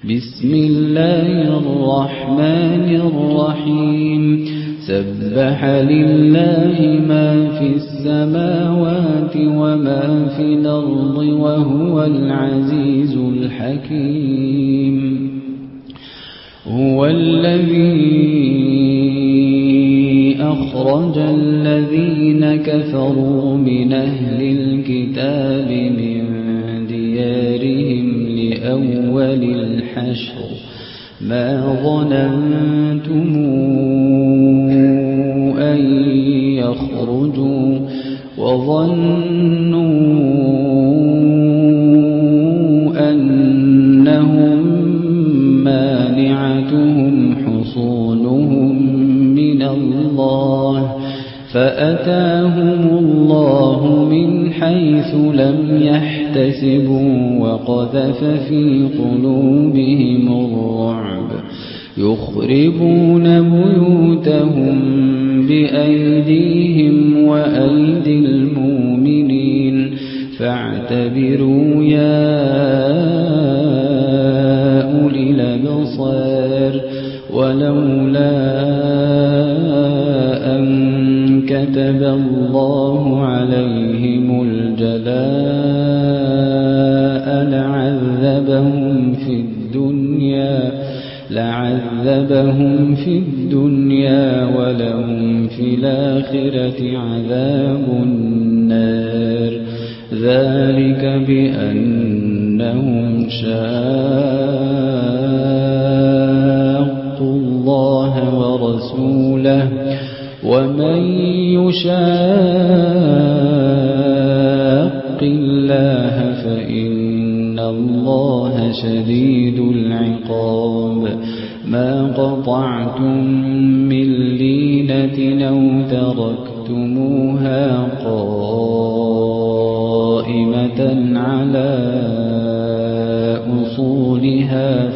بسم الله الرحمن الرحيم سبح لله ما في السماوات وما في الأرض وهو العزيز الحكيم هو الذي أخرج الذين كفروا من أهل الكتاب من ديارهم لأول الحشر ما ظننتم أن يخرجوا وظنوا أنهم مانعتهم حصونهم من الله فأتاهم الله من حيث لم يحتسبوا وقذف في قلوبهم الرعب يخربون بيوتهم بأيديهم وأيدي المؤمنين فاعتبروا يا أولي الأبصار ولولا أن كتب الله عليهم الجلاء لعذبهم في الدنيا ولهم في الآخرة عذاب النار ذلك بأنهم شاقوا الله ورسوله ومن يشاق الله فإن الله شديد العقاب ما قطعتم من لينة أو تركتموها قائمة على أصولها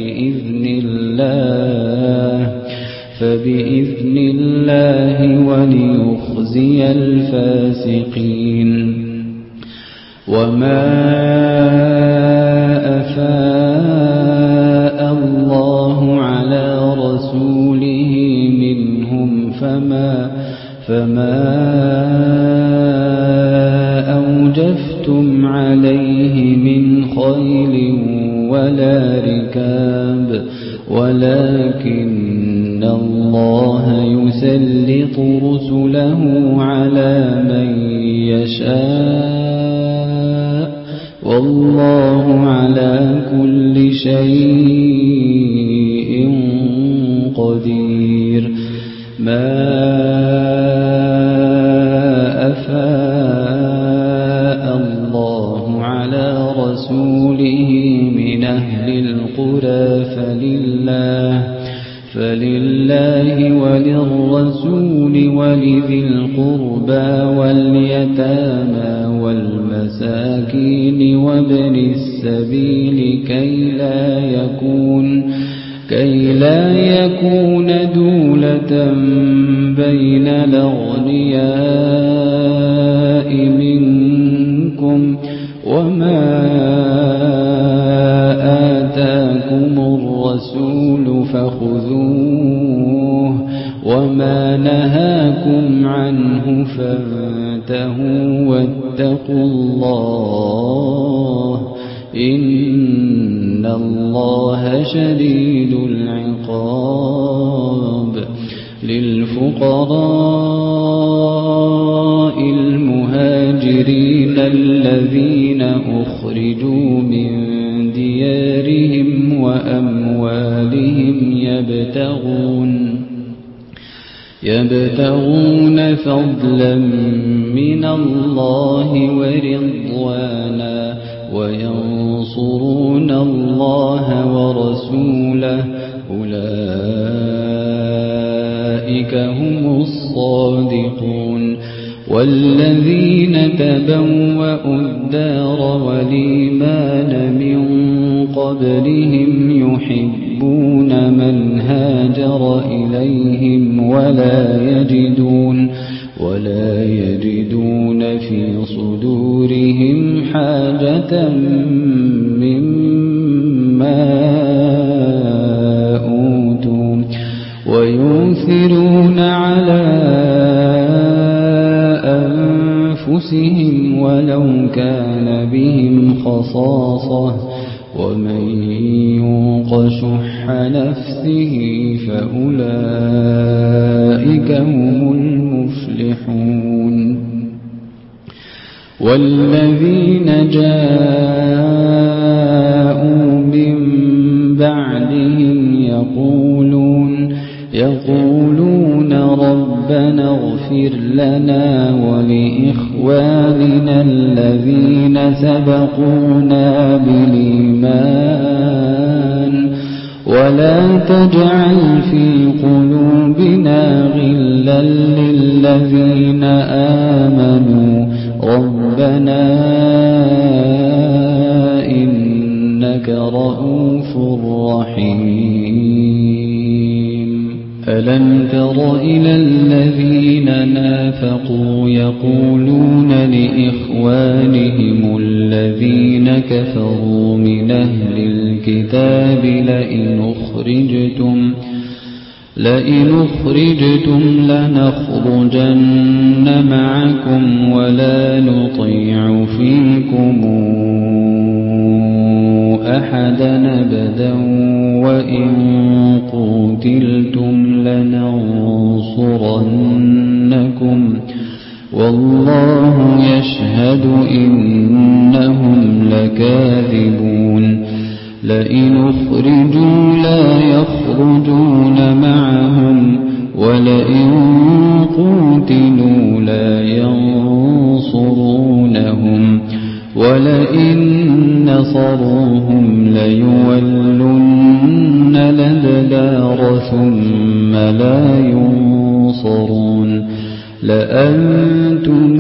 فبإذن الله وليخزي الفاسقين وما أفاء الله على رسوله منهم فما أوجفتم عليه من خيل ولا ركاب ولكن الله يسلط رسله على من يشاء والله على كل شيء قدير ما أفاء الله على رسوله من أهل القرى فلله وللرسول ولذي القربى واليتامى والمساكين وابن السبيل كي لا يكون دولة بين الأغنياء منكم وما آتاكم الرسول فخذوه وما نهاكم عنه فانتهوا واتقوا الله إن الله شديد العقاب للفقراء المهاجرين الذين أخرجوا من ديارهم وأموالهم يبتغون فضلا من الله ورضوانا وينصرون الله ورسوله أولئك هم الصادقون والذين تبوأوا الدار والإيمان من قبلهم يحبون من هاجر إليهم ولا يجدون في صدورهم حاجة مما خصاصة ومن يوق شح نفسه فأولئك هم المفلحون والذين جاءوا من بعدهم يقولون ربنا اغفر لنا ولإخواننا الذين سبقونا بالإيمان ولا تجعل في قلوبنا غلا للذين آمنوا ربنا إنك رؤوف رحيم ألم تر إلى الذين نافقوا يقولون لإخوانهم الذين كفروا من أهل الكتاب لئن أخرجتم لنخرجن معكم ولا نطيع فيكم أحدا أبدا وإن قتلتم لننصرنكم والله يشهد إنهم لكاذبون لئن أخرجوا لا يخرجون معهم ولئن قتلوا لا ينصرونهم ولئن نصروهم ليولن الأدبار ثم لا ينصرون لأنتم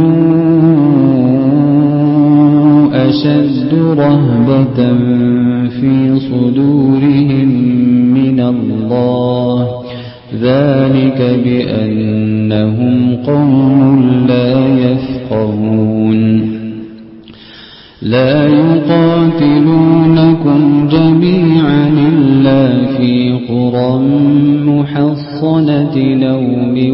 أشد رهبة في صدورهم من الله ذلك بأنهم قوم لا يفقهون لا يقاتلونكم جميعا إلا في قرى محصنة أو من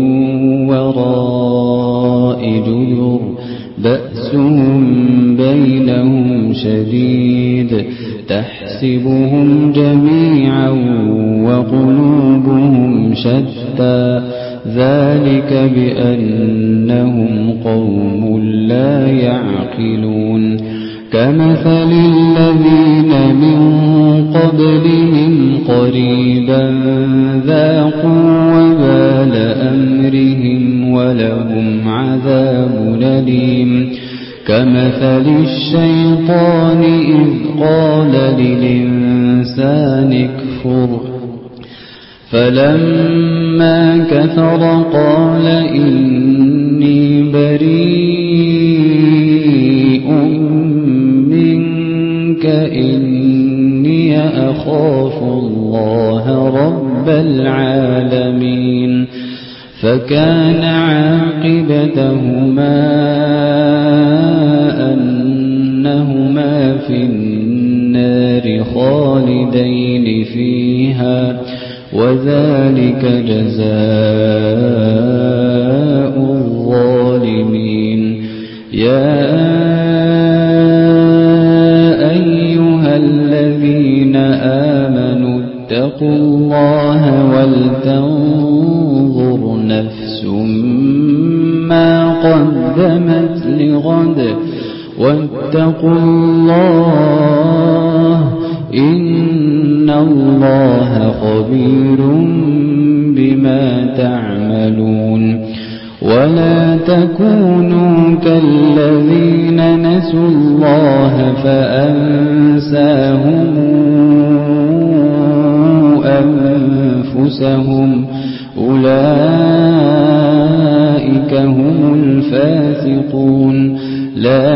وراء جدر بأسهم بينهم شديد تحسبهم جميعا وقلوبهم شتى ذلك بأنهم قوم لا يعقلون كمثل الذين من قبلهم قريبا ذاقوا وبال أمرهم ولهم عذاب أليم كمثل الشيطان إذ قال للإنسان اكفر فلما كفر قال إني بريء منك إني أخاف الله رب العالمين فكان عاقبتهما أنهما في النار خالدين فيها وذلك جزاء الظالمين يا أيها الذين آمنوا اتقوا الله ولتنظر نفس ما قدمت لغد واتقوا الله إن الله خبير بما تعملون ولا تكونوا كالذين نسوا الله فأنساهم أنفسهم أولئك هم الفاسقون لا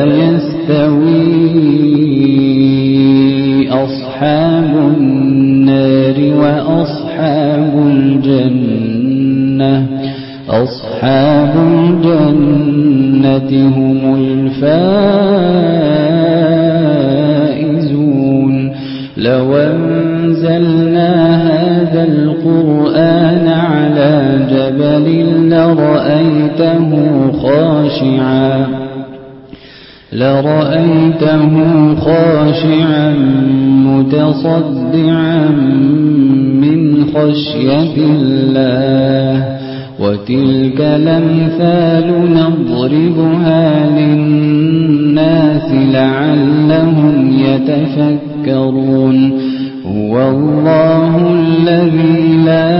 يستوي أصحاب النار وأصحاب الجنة أصحاب الجنة هم الفائزون لو أنزلنا هذا القرآن على جبل لرأيته خاشعا متصدعا من خشية الله وتلك الأمثال نضربها للناس لعلهم يتفكرون هو الله الذي لا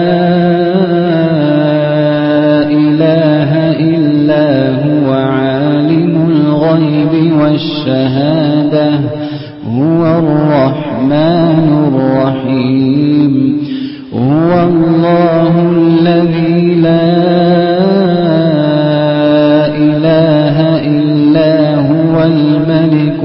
إله إلا هو عالم الغيب والشهادة هو الرحمن الرحيم هو الله الذي لا إله إلا هو الملك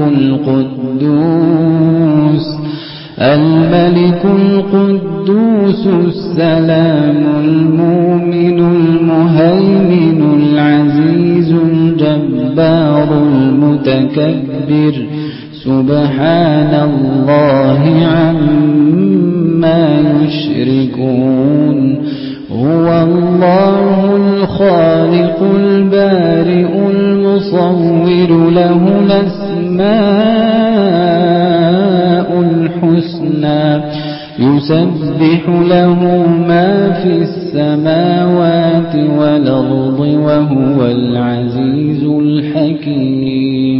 القدوس السلام المؤمن المهيمن العزيز الجبار المتكبر سبحان الله عما يشركون هو الله الخالق البارئ المصور له الأسماء الحسنى يسبح له ما في السماوات والأرض وهو العزيز الحكيم